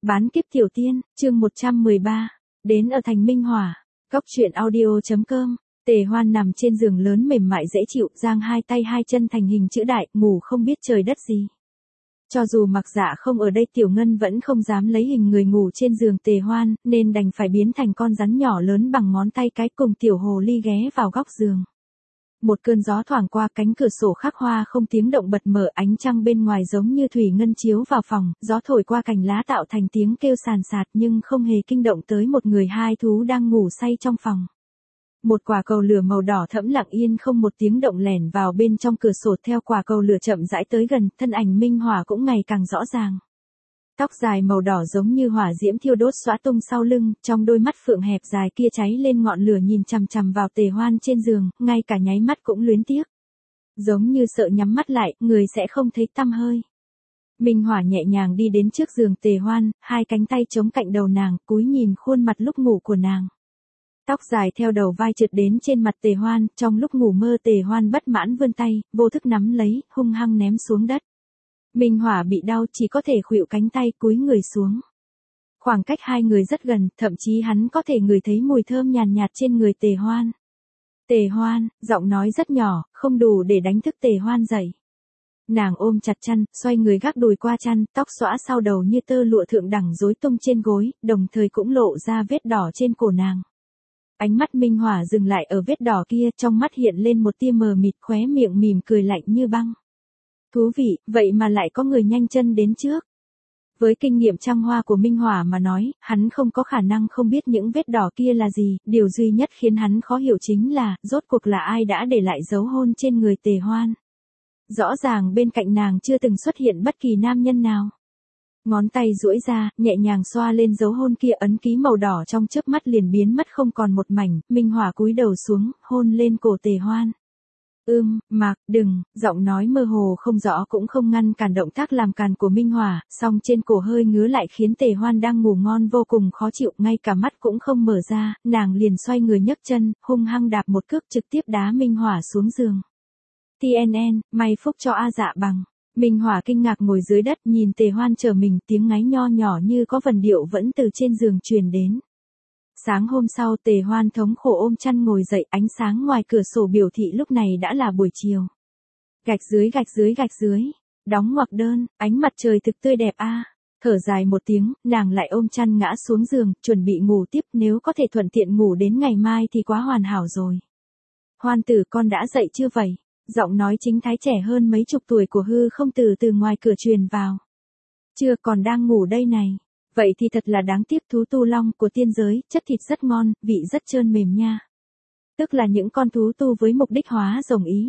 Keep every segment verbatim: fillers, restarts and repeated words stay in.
Bán kiếp tiểu tiên, chương một trăm mười ba. Đến ở thành Minh Hỏa. Góc truyện audio.com. Tề Hoan nằm trên giường lớn mềm mại dễ chịu, giang hai tay hai chân thành hình chữ đại, ngủ không biết trời đất gì. Cho dù Mặc Dạ không ở đây, Tiểu Ngân vẫn không dám lấy hình người ngủ trên giường Tề Hoan, nên đành phải biến thành con rắn nhỏ lớn bằng ngón tay cái, cùng tiểu hồ ly ghé vào góc giường. Một cơn gió thoảng qua, cánh cửa sổ khắc hoa không tiếng động bật mở, ánh trăng bên ngoài giống như thủy ngân chiếu vào phòng, gió thổi qua cành lá tạo thành tiếng kêu sàn sạt nhưng không hề kinh động tới một người hai thú đang ngủ say trong phòng. Một quả cầu lửa màu đỏ thẫm lặng yên không một tiếng động lẻn vào bên trong cửa sổ, theo quả cầu lửa chậm rãi tới gần, thân ảnh Minh Hỏa cũng ngày càng rõ ràng. Tóc dài màu đỏ giống như hỏa diễm thiêu đốt xõa tung sau lưng, trong đôi mắt phượng hẹp dài kia cháy lên ngọn lửa, nhìn chằm chằm vào Tề Hoan trên giường, ngay cả nháy mắt cũng luyến tiếc. Giống như sợ nhắm mắt lại, người sẽ không thấy tăm hơi. Minh Hỏa nhẹ nhàng đi đến trước giường Tề Hoan, hai cánh tay chống cạnh đầu nàng, cúi nhìn khuôn mặt lúc ngủ của nàng. Tóc dài theo đầu vai trượt đến trên mặt Tề Hoan, trong lúc ngủ mơ Tề Hoan bất mãn vươn tay, vô thức nắm lấy, hung hăng ném xuống đất. Minh Hỏa bị đau chỉ có thể khuỵu cánh tay cúi người xuống. Khoảng cách hai người rất gần, thậm chí hắn có thể ngửi thấy mùi thơm nhàn nhạt, nhạt trên người Tề Hoan. Tề Hoan, giọng nói rất nhỏ, không đủ để đánh thức Tề Hoan dậy. Nàng ôm chặt chăn, xoay người gác đùi qua chăn, tóc xõa sau đầu như tơ lụa thượng đẳng rối tung trên gối, đồng thời cũng lộ ra vết đỏ trên cổ nàng. Ánh mắt Minh Hỏa dừng lại ở vết đỏ kia, trong mắt hiện lên một tia mờ mịt, khóe miệng mỉm cười lạnh như băng. Thú vị, vậy mà lại có người nhanh chân đến trước. Với kinh nghiệm trăng hoa của Minh Hỏa mà nói, hắn không có khả năng không biết những vết đỏ kia là gì, điều duy nhất khiến hắn khó hiểu chính là, rốt cuộc là ai đã để lại dấu hôn trên người Tề Hoan. Rõ ràng bên cạnh nàng chưa từng xuất hiện bất kỳ nam nhân nào. Ngón tay duỗi ra, nhẹ nhàng xoa lên dấu hôn kia, ấn ký màu đỏ trong chớp mắt liền biến mất không còn một mảnh. Minh Hỏa cúi đầu xuống, hôn lên cổ Tề Hoan. Ưm, Mạc, đừng, giọng nói mơ hồ không rõ cũng không ngăn cản động tác làm càn của Minh Hỏa, song trên cổ hơi ngứa lại khiến Tề Hoan đang ngủ ngon vô cùng khó chịu, ngay cả mắt cũng không mở ra, nàng liền xoay người nhấc chân, hung hăng đạp một cước trực tiếp đá Minh Hỏa xuống giường. tê en en, may phúc cho A Dạ Bằng. Minh Hỏa kinh ngạc ngồi dưới đất nhìn Tề Hoan chờ mình, tiếng ngáy nho nhỏ như có vần điệu vẫn từ trên giường truyền đến. Sáng hôm sau Tề Hoan thống khổ ôm chăn ngồi dậy, ánh sáng ngoài cửa sổ biểu thị lúc này đã là buổi chiều. Gạch dưới gạch dưới gạch dưới, đóng ngoặc đơn, ánh mặt trời thực tươi đẹp a. À. Thở dài một tiếng, nàng lại ôm chăn ngã xuống giường, chuẩn bị ngủ tiếp, nếu có thể thuận tiện ngủ đến ngày mai thì quá hoàn hảo rồi. Hoan tử, con đã dậy chưa vậy? Giọng nói chính thái trẻ hơn mấy chục tuổi của Hư Không Tử từ ngoài cửa truyền vào. Chưa, còn đang ngủ đây này. Vậy thì thật là đáng tiếc, thú tu long của tiên giới, chất thịt rất ngon, vị rất trơn mềm nha. Tức là những con thú tu với mục đích hóa rồng ý.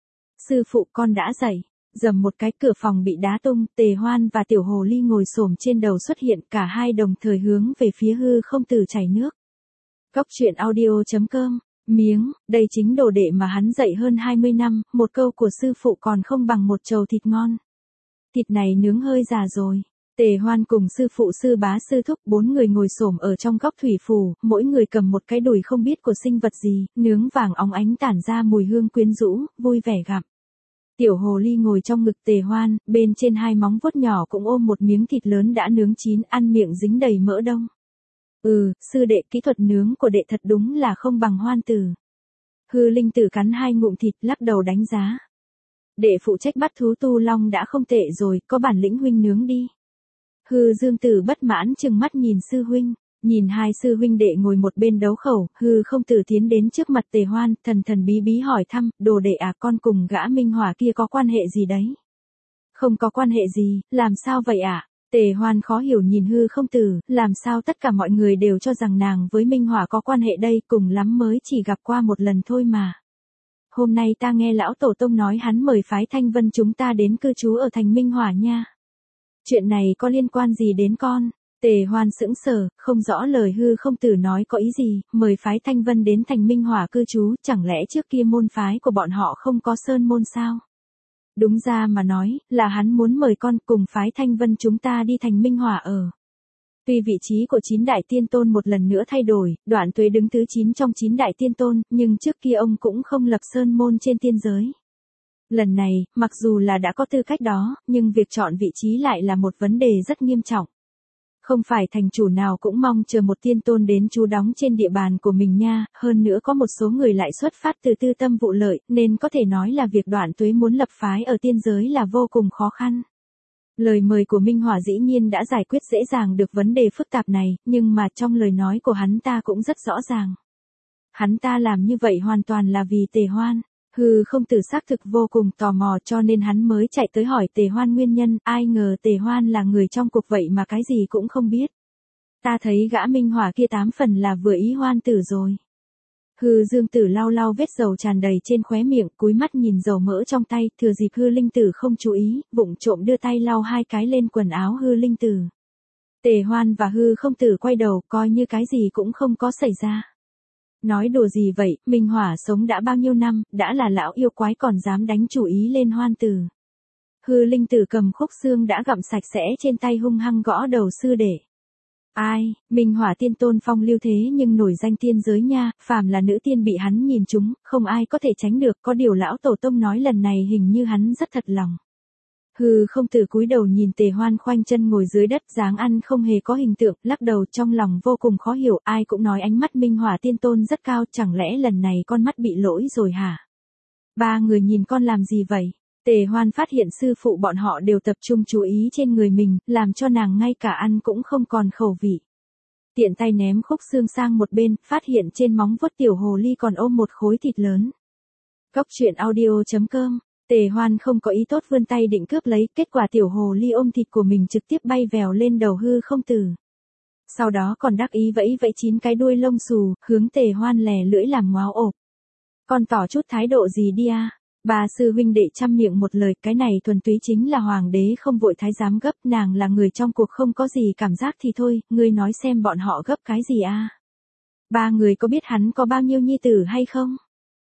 Sư phụ, con đã dậy. Dầm một cái, cửa phòng bị đá tung, Tề Hoan và tiểu hồ ly ngồi xổm trên đầu xuất hiện, cả hai đồng thời hướng về phía Hư Không Tử chảy nước. Góc truyện audio.com. Miếng, đây chính đồ đệ mà hắn dạy hơn hai mươi năm, một câu của sư phụ còn không bằng một chầu thịt ngon. Thịt này nướng hơi già rồi. Tề Hoan cùng sư phụ sư bá sư thúc bốn người ngồi xổm ở trong góc thủy phù, mỗi người cầm một cái đùi không biết của sinh vật gì, nướng vàng óng ánh tản ra mùi hương quyến rũ, vui vẻ gặm. Tiểu hồ ly ngồi trong ngực Tề Hoan, bên trên hai móng vuốt nhỏ cũng ôm một miếng thịt lớn đã nướng chín, ăn miệng dính đầy mỡ đông. Ừ, sư đệ, kỹ thuật nướng của đệ thật đúng là không bằng Hoan tử. Hư Linh Tử cắn hai ngụm thịt, lắc đầu đánh giá. Đệ phụ trách bắt thú tu long đã không tệ rồi, có bản lĩnh huynh nướng đi. Hư Dương Tử bất mãn trừng mắt nhìn sư huynh, nhìn hai sư huynh đệ ngồi một bên đấu khẩu, Hư Không Tử tiến đến trước mặt Tề Hoan, thần thần bí bí hỏi thăm, đồ đệ à, con cùng gã Minh Hỏa kia có quan hệ gì đấy? Không có quan hệ gì, làm sao vậy ạ? À? Tề Hoan khó hiểu nhìn Hư Không Tử, làm sao tất cả mọi người đều cho rằng nàng với Minh Hỏa có quan hệ đây, cùng lắm mới chỉ gặp qua một lần thôi mà. Hôm nay ta nghe lão tổ tông nói hắn mời phái Thanh Vân chúng ta đến cư trú ở thành Minh Hỏa nha. Chuyện này có liên quan gì đến con? Tề Hoan sững sờ, không rõ lời Hư Không Tử nói có ý gì, mời phái Thanh Vân đến thành Minh Hỏa cư trú, chẳng lẽ trước kia môn phái của bọn họ không có sơn môn sao? Đúng ra mà nói, là hắn muốn mời con cùng phái Thanh Vân chúng ta đi thành Minh Hỏa ở. Tuy vị trí của chín đại tiên tôn một lần nữa thay đổi, Đoạn Tuế đứng thứ chín trong chín đại tiên tôn, nhưng trước kia ông cũng không lập sơn môn trên tiên giới. Lần này, mặc dù là đã có tư cách đó, nhưng việc chọn vị trí lại là một vấn đề rất nghiêm trọng. Không phải thành chủ nào cũng mong chờ một tiên tôn đến trú đóng trên địa bàn của mình nha, hơn nữa có một số người lại xuất phát từ tư tâm vụ lợi, nên có thể nói là việc Đoạn Tuế muốn lập phái ở tiên giới là vô cùng khó khăn. Lời mời của Minh Hỏa dĩ nhiên đã giải quyết dễ dàng được vấn đề phức tạp này, nhưng mà trong lời nói của hắn ta cũng rất rõ ràng. Hắn ta làm như vậy hoàn toàn là vì Tề Hoan. Hư Không Tử xác thực vô cùng tò mò cho nên hắn mới chạy tới hỏi Tề Hoan nguyên nhân, ai ngờ Tề Hoan là người trong cuộc vậy mà cái gì cũng không biết. Ta thấy gã Minh Hỏa kia tám phần là vừa ý Hoan Tử rồi. Hư Dương Tử lau lau vết dầu tràn đầy trên khóe miệng, cúi mắt nhìn dầu mỡ trong tay, thừa dịp Hư Linh Tử không chú ý, vụng trộm đưa tay lau hai cái lên quần áo Hư Linh Tử. Tề Hoan và Hư Không Tử quay đầu coi như cái gì cũng không có xảy ra. Nói đùa gì vậy, Minh Hỏa sống đã bao nhiêu năm, đã là lão yêu quái còn dám đánh chủ ý lên Hoan Tử. Hư Linh Tử cầm khúc xương đã gặm sạch sẽ trên tay hung hăng gõ đầu sư đệ. Ai, Minh Hỏa tiên tôn phong lưu thế nhưng nổi danh tiên giới nha, phàm là nữ tiên bị hắn nhìn trúng, không ai có thể tránh được, có điều lão tổ tông nói lần này hình như hắn rất thật lòng. Hư Không Tử cúi đầu nhìn Tề Hoan khoanh chân ngồi dưới đất, dáng ăn không hề có hình tượng, lắc đầu trong lòng vô cùng khó hiểu, ai cũng nói ánh mắt Minh Hỏa tiên tôn rất cao, chẳng lẽ lần này con mắt bị lỗi rồi hả? Ba người nhìn con làm gì vậy? Tề Hoan phát hiện sư phụ bọn họ đều tập trung chú ý trên người mình, làm cho nàng ngay cả ăn cũng không còn khẩu vị. Tiện tay ném khúc xương sang một bên, phát hiện trên móng vuốt tiểu hồ ly còn ôm một khối thịt lớn. Cốc truyện audio chấm com. Tề Hoan không có ý tốt vươn tay định cướp lấy, kết quả tiểu hồ ly ôm thịt của mình trực tiếp bay vèo lên đầu Hư Không Tử. Sau đó còn đắc ý vẫy vẫy chín cái đuôi lông xù, hướng Tề Hoan lè lưỡi làm ngoáo ộp. Con tỏ chút thái độ gì đi à? Ba sư huynh đệ chăm miệng một lời, cái này thuần túy chính là hoàng đế không vội thái giám gấp, nàng là người trong cuộc không có gì cảm giác thì thôi, ngươi nói xem bọn họ gấp cái gì à? Ba người có biết hắn có bao nhiêu nhi tử hay không?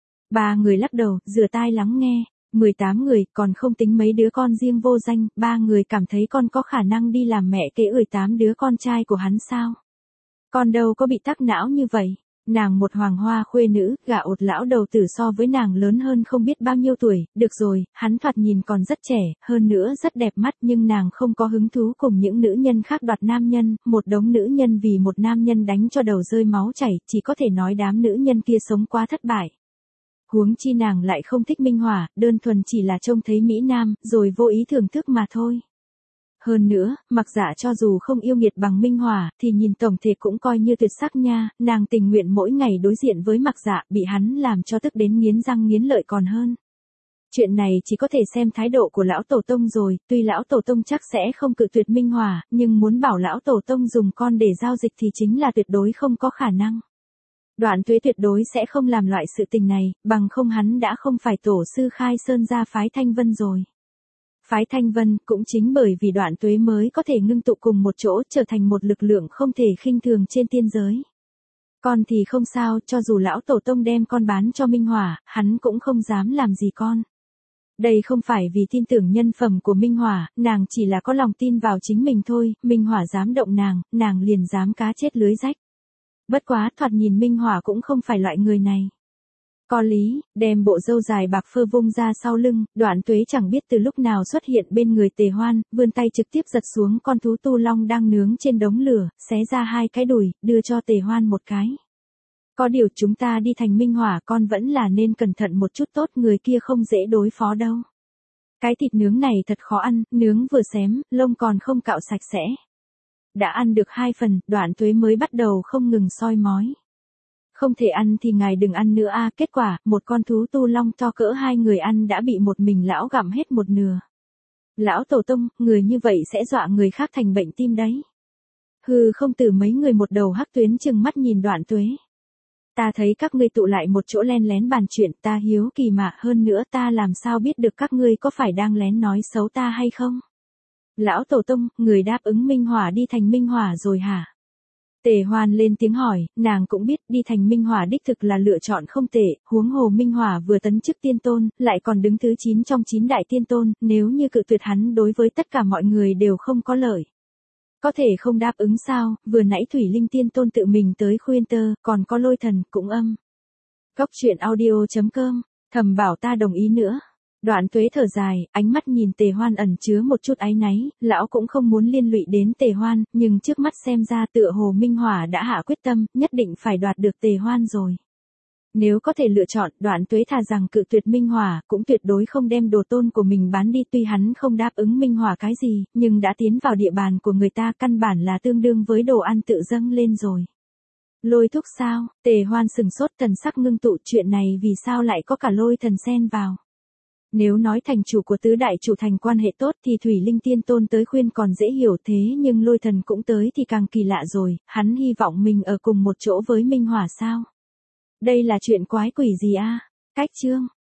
Ba người lắc đầu, rửa tai lắng nghe. mười tám người, còn không tính mấy đứa con riêng vô danh, ba người cảm thấy con có khả năng đi làm mẹ kế ười tám đứa con trai của hắn sao? Con đâu có bị tắc não như vậy. Nàng một hoàng hoa khuê nữ, gả ột lão đầu tử so với nàng lớn hơn không biết bao nhiêu tuổi, được rồi, hắn thoạt nhìn còn rất trẻ, hơn nữa rất đẹp mắt nhưng nàng không có hứng thú cùng những nữ nhân khác đoạt nam nhân, một đống nữ nhân vì một nam nhân đánh cho đầu rơi máu chảy, chỉ có thể nói đám nữ nhân kia sống quá thất bại. Huống chi nàng lại không thích Minh Hỏa, đơn thuần chỉ là trông thấy Mỹ Nam, rồi vô ý thưởng thức mà thôi. Hơn nữa, Mặc Dạ cho dù không yêu nghiệt bằng Minh Hỏa, thì nhìn tổng thể cũng coi như tuyệt sắc nha, nàng tình nguyện mỗi ngày đối diện với Mặc Dạ, bị hắn làm cho tức đến nghiến răng nghiến lợi còn hơn. Chuyện này chỉ có thể xem thái độ của lão tổ tông rồi, tuy lão tổ tông chắc sẽ không cự tuyệt Minh Hỏa, nhưng muốn bảo lão tổ tông dùng con để giao dịch thì chính là tuyệt đối không có khả năng. Đoạn Tuế tuyệt đối sẽ không làm loại sự tình này, bằng không hắn đã không phải tổ sư khai sơn ra phái Thanh Vân rồi. Phái Thanh Vân cũng chính bởi vì Đoạn Tuế mới có thể ngưng tụ cùng một chỗ trở thành một lực lượng không thể khinh thường trên tiên giới. Con thì không sao, cho dù lão tổ tông đem con bán cho Minh Hỏa, hắn cũng không dám làm gì con. Đây không phải vì tin tưởng nhân phẩm của Minh Hỏa, nàng chỉ là có lòng tin vào chính mình thôi, Minh Hỏa dám động nàng, nàng liền dám cá chết lưới rách. Bất quá thoạt nhìn Minh Hỏa cũng không phải loại người này. Có lý, đem bộ râu dài bạc phơ vung ra sau lưng, Đoạn Tuế chẳng biết từ lúc nào xuất hiện bên người Tề Hoan, vươn tay trực tiếp giật xuống con thú tu long đang nướng trên đống lửa, xé ra hai cái đùi, đưa cho Tề Hoan một cái. Có điều chúng ta đi thành Minh Hỏa con vẫn là nên cẩn thận một chút tốt, người kia không dễ đối phó đâu. Cái thịt nướng này thật khó ăn, nướng vừa xém, lông còn không cạo sạch sẽ. Đã ăn được hai phần, Đoạn Tuế mới bắt đầu không ngừng soi mói. Không thể ăn thì ngài đừng ăn nữa a, kết quả, một con thú tu long to cỡ hai người ăn đã bị một mình lão gặm hết một nửa. Lão tổ tông, người như vậy sẽ dọa người khác thành bệnh tim đấy. Hư Không Tử mấy người một đầu hắc tuyến chừng mắt nhìn Đoạn Tuế. Ta thấy các ngươi tụ lại một chỗ len lén bàn chuyện, ta hiếu kỳ mà, hơn nữa ta làm sao biết được các ngươi có phải đang lén nói xấu ta hay không? Lão tổ tông, người đáp ứng Minh Hỏa đi thành Minh Hỏa rồi hả? Tề Hoan lên tiếng hỏi, nàng cũng biết đi thành Minh Hỏa đích thực là lựa chọn không tệ, huống hồ Minh Hỏa vừa tấn chức tiên tôn, lại còn đứng thứ chín trong chín đại tiên tôn, nếu như cự tuyệt hắn đối với tất cả mọi người đều không có lợi. Có thể không đáp ứng sao, vừa nãy Thủy Linh tiên tôn tự mình tới khuyên tơ, còn có Lôi Thần cũng âm. Cốc truyện audio chấm com, thầm bảo ta đồng ý nữa. Đoạn Tuế thở dài, ánh mắt nhìn Tề Hoan ẩn chứa một chút áy náy, lão cũng không muốn liên lụy đến Tề Hoan, nhưng trước mắt xem ra tựa hồ Minh Hỏa đã hạ quyết tâm, nhất định phải đoạt được Tề Hoan rồi. Nếu có thể lựa chọn, Đoạn Tuế thà rằng cự tuyệt Minh Hỏa, cũng tuyệt đối không đem đồ tôn của mình bán đi, tuy hắn không đáp ứng Minh Hỏa cái gì, nhưng đã tiến vào địa bàn của người ta, căn bản là tương đương với đồ ăn tự dâng lên rồi. Lôi thúc sao? Tề Hoan sừng sốt, thần sắc ngưng tụ, chuyện này vì sao lại có cả Lôi Thần xen vào? Nếu nói thành chủ của tứ đại chủ thành quan hệ tốt thì Thủy Linh Tiên Tôn tới khuyên còn dễ hiểu, thế nhưng Lôi Thần cũng tới thì càng kỳ lạ rồi, hắn hy vọng mình ở cùng một chỗ với Minh Hỏa sao? Đây là chuyện quái quỷ gì a? Cách chương